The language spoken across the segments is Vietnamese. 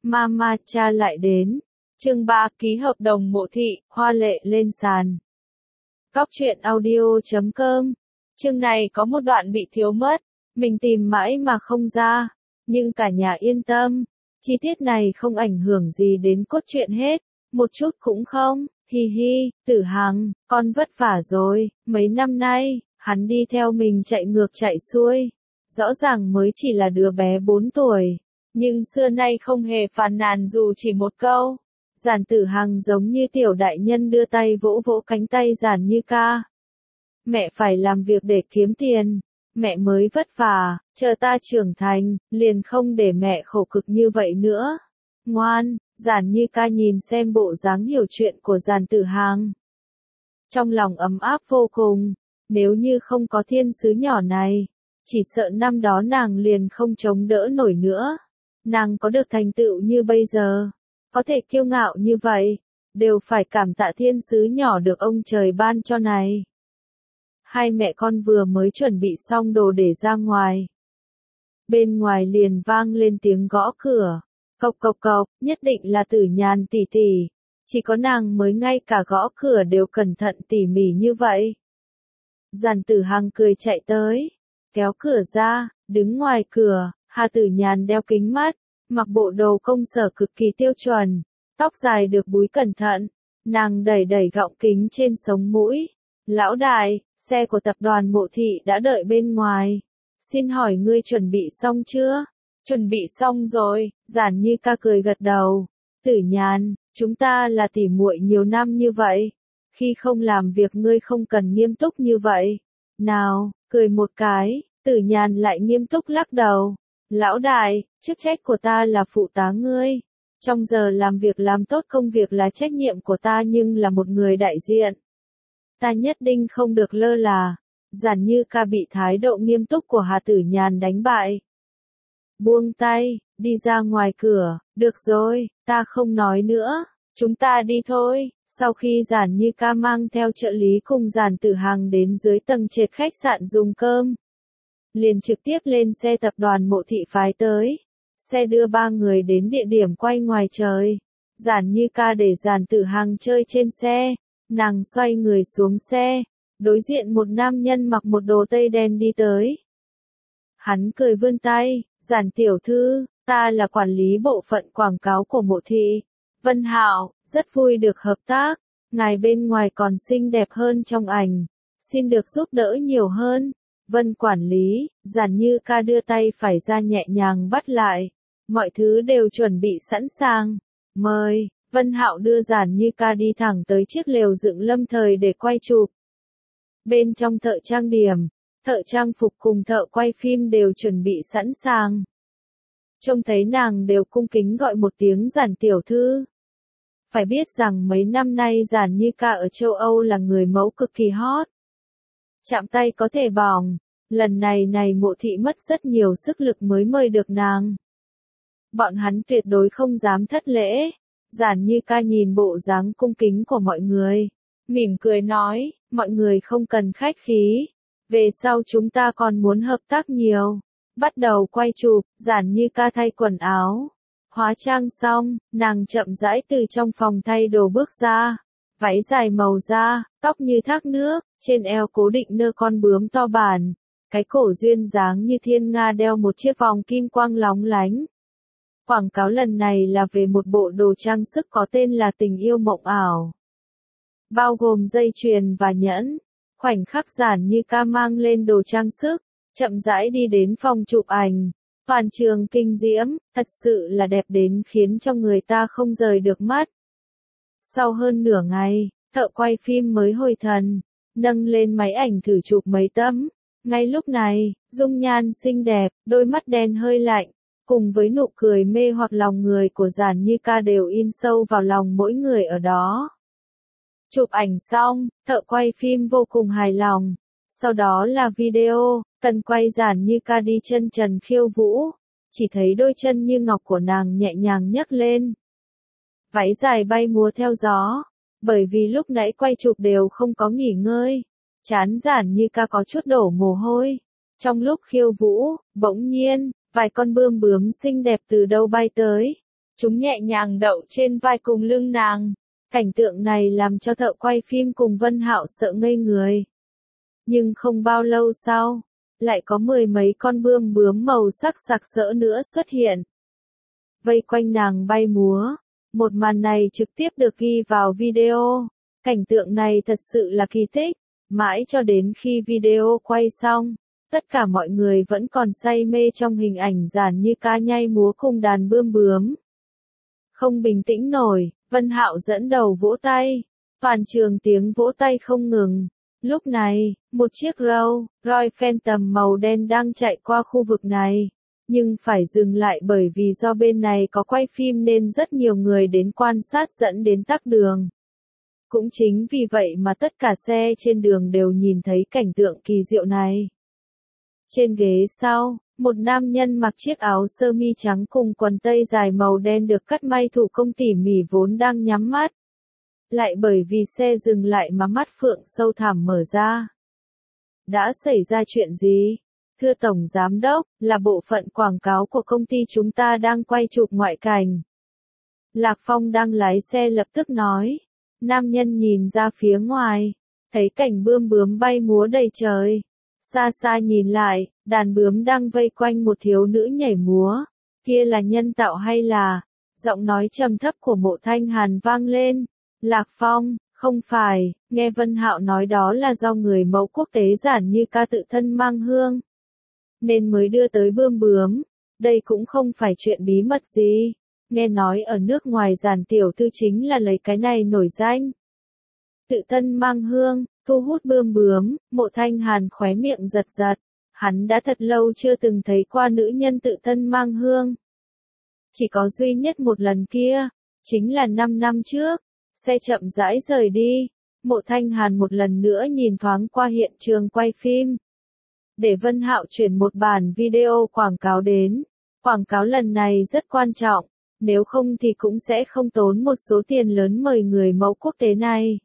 Mama cha lại đến. Chương 3 ký hợp đồng mộ thị, hoa lệ lên sàn. Góc truyện audio.com. Chương này có một đoạn bị thiếu mất, mình tìm mãi mà không ra, nhưng cả nhà yên tâm, chi tiết này không ảnh hưởng gì đến cốt truyện hết, một chút cũng không. Hi hi, Tử Hằng, con vất vả rồi, mấy năm nay, hắn đi theo mình chạy ngược chạy xuôi, rõ ràng mới chỉ là đứa bé 4 tuổi, nhưng xưa nay không hề phàn nàn dù chỉ một câu. Giản Tử Hằng giống như tiểu đại nhân đưa tay vỗ vỗ cánh tay Giản Như Ca. Mẹ phải làm việc để kiếm tiền, mẹ mới vất vả, chờ ta trưởng thành, liền không để mẹ khổ cực như vậy nữa. Ngoan, Giản Như Ca nhìn xem bộ dáng hiểu chuyện của Giản Tử Hằng. Trong lòng ấm áp vô cùng, nếu như không có thiên sứ nhỏ này, chỉ sợ năm đó nàng liền không chống đỡ nổi nữa. Nàng có được thành tựu như bây giờ, có thể kiêu ngạo như vậy, đều phải cảm tạ thiên sứ nhỏ được ông trời ban cho này. Hai mẹ con vừa mới chuẩn bị xong đồ để ra ngoài. Bên ngoài liền vang lên tiếng gõ cửa. Cộc cộc cộc, nhất định là Tử Nhàn tỷ tỷ. Chỉ có nàng mới ngay cả gõ cửa đều cẩn thận tỉ mỉ như vậy. Giản Tử Hằng cười chạy tới, kéo cửa ra, đứng ngoài cửa, Hà Tử Nhàn đeo kính mắt, mặc bộ đồ công sở cực kỳ tiêu chuẩn, tóc dài được búi cẩn thận, nàng đẩy đẩy gọng kính trên sống mũi. Lão đại, xe của tập đoàn Mộ Thị đã đợi bên ngoài. Xin hỏi ngươi chuẩn bị xong chưa? Chuẩn bị xong rồi, Giản Như Ca cười gật đầu. Tử Nhàn, chúng ta là tỉ muội nhiều năm như vậy. Khi không làm việc ngươi không cần nghiêm túc như vậy. Nào, cười một cái, Tử Nhàn lại nghiêm túc lắc đầu. Lão đại, chức trách của ta là phụ tá ngươi. Trong giờ làm việc làm tốt công việc là trách nhiệm của ta nhưng là một người đại diện. Ta nhất định không được lơ là. Giản Như Ca bị thái độ nghiêm túc của Hà Tử Nhàn đánh bại. Buông tay, đi ra ngoài cửa, được rồi, ta không nói nữa, chúng ta đi thôi. Sau khi Giản Như Ca mang theo trợ lý cùng Giản Tử Hằng đến dưới tầng trệt khách sạn dùng cơm, liền trực tiếp lên xe tập đoàn Mộ Thị phái tới. Xe đưa ba người đến địa điểm quay ngoài trời. Giản Như Ca để Giản Tử Hằng chơi trên xe, nàng xoay người xuống xe, đối diện một nam nhân mặc một đồ tây đen đi tới. Hắn cười vươn tay, Giản tiểu thư, ta là quản lý bộ phận quảng cáo của Mộ Thị. Vân Hạo, rất vui được hợp tác, ngài bên ngoài còn xinh đẹp hơn trong ảnh, xin được giúp đỡ nhiều hơn. Vân quản lý, Giản Như Ca đưa tay phải ra nhẹ nhàng bắt lại, mọi thứ đều chuẩn bị sẵn sàng. Mời, Vân Hạo đưa Giản Như Ca đi thẳng tới chiếc lều dựng lâm thời để quay chụp. Bên trong thợ trang điểm, thợ trang phục cùng thợ quay phim đều chuẩn bị sẵn sàng. Trông thấy nàng đều cung kính gọi một tiếng Giản tiểu thư. Phải biết rằng mấy năm nay Giản Như Ca ở châu Âu là người mẫu cực kỳ hot. Chạm tay có thể bỏng, lần này Mộ Thị mất rất nhiều sức lực mới mời được nàng. Bọn hắn tuyệt đối không dám thất lễ. Giản Như Ca nhìn bộ dáng cung kính của mọi người, mỉm cười nói, mọi người không cần khách khí. Về sau chúng ta còn muốn hợp tác nhiều. Bắt đầu quay chụp, Giản Như Ca thay quần áo. Hóa trang xong, nàng chậm rãi từ trong phòng thay đồ bước ra. Váy dài màu da, tóc như thác nước, trên eo cố định nơ con bướm to bản. Cái cổ duyên dáng như thiên nga đeo một chiếc vòng kim quang lóng lánh. Quảng cáo lần này là về một bộ đồ trang sức có tên là Tình Yêu Mộng Ảo. Bao gồm dây chuyền và nhẫn. Khoảnh khắc Giản Như Ca mang lên đồ trang sức, chậm rãi đi đến phòng chụp ảnh. Toàn trường kinh diễm, thật sự là đẹp đến khiến cho người ta không rời được mắt. Sau hơn nửa ngày, thợ quay phim mới hồi thần, nâng lên máy ảnh thử chụp mấy tấm. Ngay lúc này, dung nhan xinh đẹp, đôi mắt đen hơi lạnh, cùng với nụ cười mê hoặc lòng người của Giản Như Ca đều in sâu vào lòng mỗi người ở đó. Chụp ảnh xong, thợ quay phim vô cùng hài lòng. Sau đó là video, cần quay Giản Như Ca đi chân trần khiêu vũ. Chỉ thấy đôi chân như ngọc của nàng nhẹ nhàng nhấc lên. Váy dài bay múa theo gió. Bởi vì lúc nãy quay chụp đều không có nghỉ ngơi. Trán Giản Như Ca có chút đổ mồ hôi. Trong lúc khiêu vũ, bỗng nhiên, vài con bươm bướm xinh đẹp từ đâu bay tới. Chúng nhẹ nhàng đậu trên vai cùng lưng nàng. Cảnh tượng này làm cho thợ quay phim cùng Vân Hạo sợ ngây người. Nhưng không bao lâu sau, lại có mười mấy con bươm bướm màu sắc sặc sỡ nữa xuất hiện. Vây quanh nàng bay múa. Một màn này trực tiếp được ghi vào video. Cảnh tượng này thật sự là kỳ tích. Mãi cho đến khi video quay xong, tất cả mọi người vẫn còn say mê trong hình ảnh Giản Như Ca nhảy múa cùng đàn bươm bướm. Không bình tĩnh nổi, Vân Hạo dẫn đầu vỗ tay. Toàn trường tiếng vỗ tay không ngừng. Lúc này, một chiếc Rolls-Royce Phantom màu đen đang chạy qua khu vực này. Nhưng phải dừng lại bởi vì do bên này có quay phim nên rất nhiều người đến quan sát dẫn đến tắc đường. Cũng chính vì vậy mà tất cả xe trên đường đều nhìn thấy cảnh tượng kỳ diệu này. Trên ghế sau, một nam nhân mặc chiếc áo sơ mi trắng cùng quần tây dài màu đen được cắt may thủ công tỉ mỉ vốn đang nhắm mắt. Lại bởi vì xe dừng lại mà mắt phượng sâu thẳm mở ra. Đã xảy ra chuyện gì? Thưa Tổng Giám Đốc, là bộ phận quảng cáo của công ty chúng ta đang quay chụp ngoại cảnh. Lạc Phong đang lái xe lập tức nói. Nam nhân nhìn ra phía ngoài, thấy cảnh bươm bướm bay múa đầy trời. Xa xa nhìn lại, đàn bướm đang vây quanh một thiếu nữ nhảy múa. Kia là nhân tạo hay là? Giọng nói trầm thấp của Mộ Thanh Hàn vang lên. Lạc Phong, không phải, nghe Vân Hạo nói đó là do người mẫu quốc tế Giản Như Ca tự thân mang hương. Nên mới đưa tới bươm bướm. Đây cũng không phải chuyện bí mật gì. Nghe nói ở nước ngoài Giản tiểu thư chính là lấy cái này nổi danh. Tự thân mang hương, thu hút bươm bướm, Mộ Thanh Hàn khóe miệng giật giật. Hắn đã thật lâu chưa từng thấy qua nữ nhân tự thân mang hương. Chỉ có duy nhất một lần kia, chính là 5 năm trước. Xe chậm rãi rời đi, Mộ Thanh Hàn một lần nữa nhìn thoáng qua hiện trường quay phim. Để Vân Hạo chuyển một bản video quảng cáo đến. Quảng cáo lần này rất quan trọng, nếu không thì cũng sẽ không tốn một số tiền lớn mời người mẫu quốc tế này.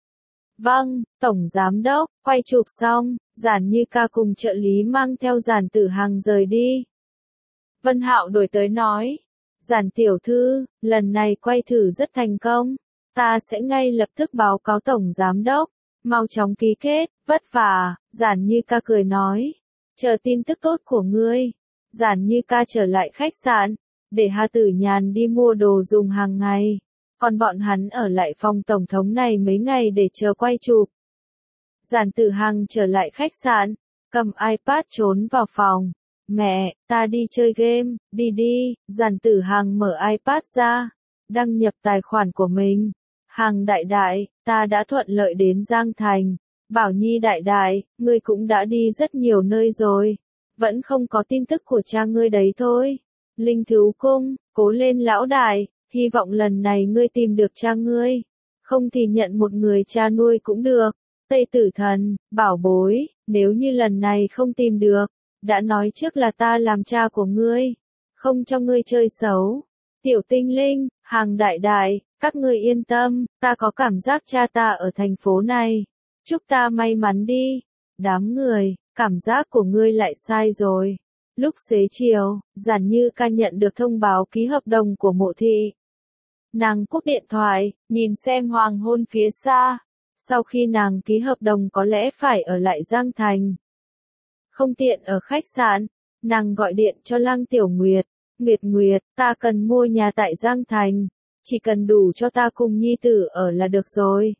Vâng, Tổng Giám Đốc, quay chụp xong, Giản Như Ca cùng trợ lý mang theo Giản Tử Hằng rời đi. Vân Hạo đổi tới nói, Giản tiểu thư, lần này quay thử rất thành công. Ta sẽ ngay lập tức báo cáo Tổng Giám Đốc, mau chóng ký kết, vất vả, Giản Như Ca cười nói. Chờ tin tức tốt của ngươi. Giản Như Ca trở lại khách sạn, để Hà Tử Nhàn đi mua đồ dùng hàng ngày. Còn bọn hắn ở lại phòng Tổng thống này mấy ngày để chờ quay chụp. Giản Tử Hằng trở lại khách sạn, cầm iPad trốn vào phòng. Mẹ, ta đi chơi game, đi đi, Giản Tử Hằng mở iPad ra, đăng nhập tài khoản của mình. Hằng đại đại, ta đã thuận lợi đến Giang Thành. Bảo Nhi đại đại, ngươi cũng đã đi rất nhiều nơi rồi. Vẫn không có tin tức của cha ngươi đấy thôi. Linh Thú Cung, cố lên lão đại, hy vọng lần này ngươi tìm được cha ngươi. Không thì nhận một người cha nuôi cũng được. Tây Tử Thần, bảo bối, nếu như lần này không tìm được, đã nói trước là ta làm cha của ngươi. Không cho ngươi chơi xấu. Tiểu Tinh Linh, Hằng đại đại, các ngươi yên tâm, ta có cảm giác cha ta ở thành phố này. Chúc ta may mắn đi. Đám người, cảm giác của ngươi lại sai rồi. Lúc xế chiều, Giản Như Ca nhận được thông báo ký hợp đồng của Mộ thị. Nàng cúp điện thoại, nhìn xem hoàng hôn phía xa. Sau khi nàng ký hợp đồng có lẽ phải ở lại Giang Thành. Không tiện ở khách sạn, nàng gọi điện cho Lăng Tiểu Nguyệt. Nguyệt Nguyệt, ta cần mua nhà tại Giang Thành. Chỉ cần đủ cho ta cùng nhi tử ở là được rồi.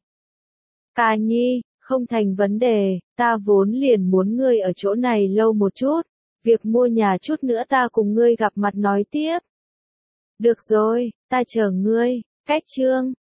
Ca Nhi, không thành vấn đề, ta vốn liền muốn ngươi ở chỗ này lâu một chút. Việc mua nhà chút nữa ta cùng ngươi gặp mặt nói tiếp. Được rồi, ta chờ ngươi. Cách chương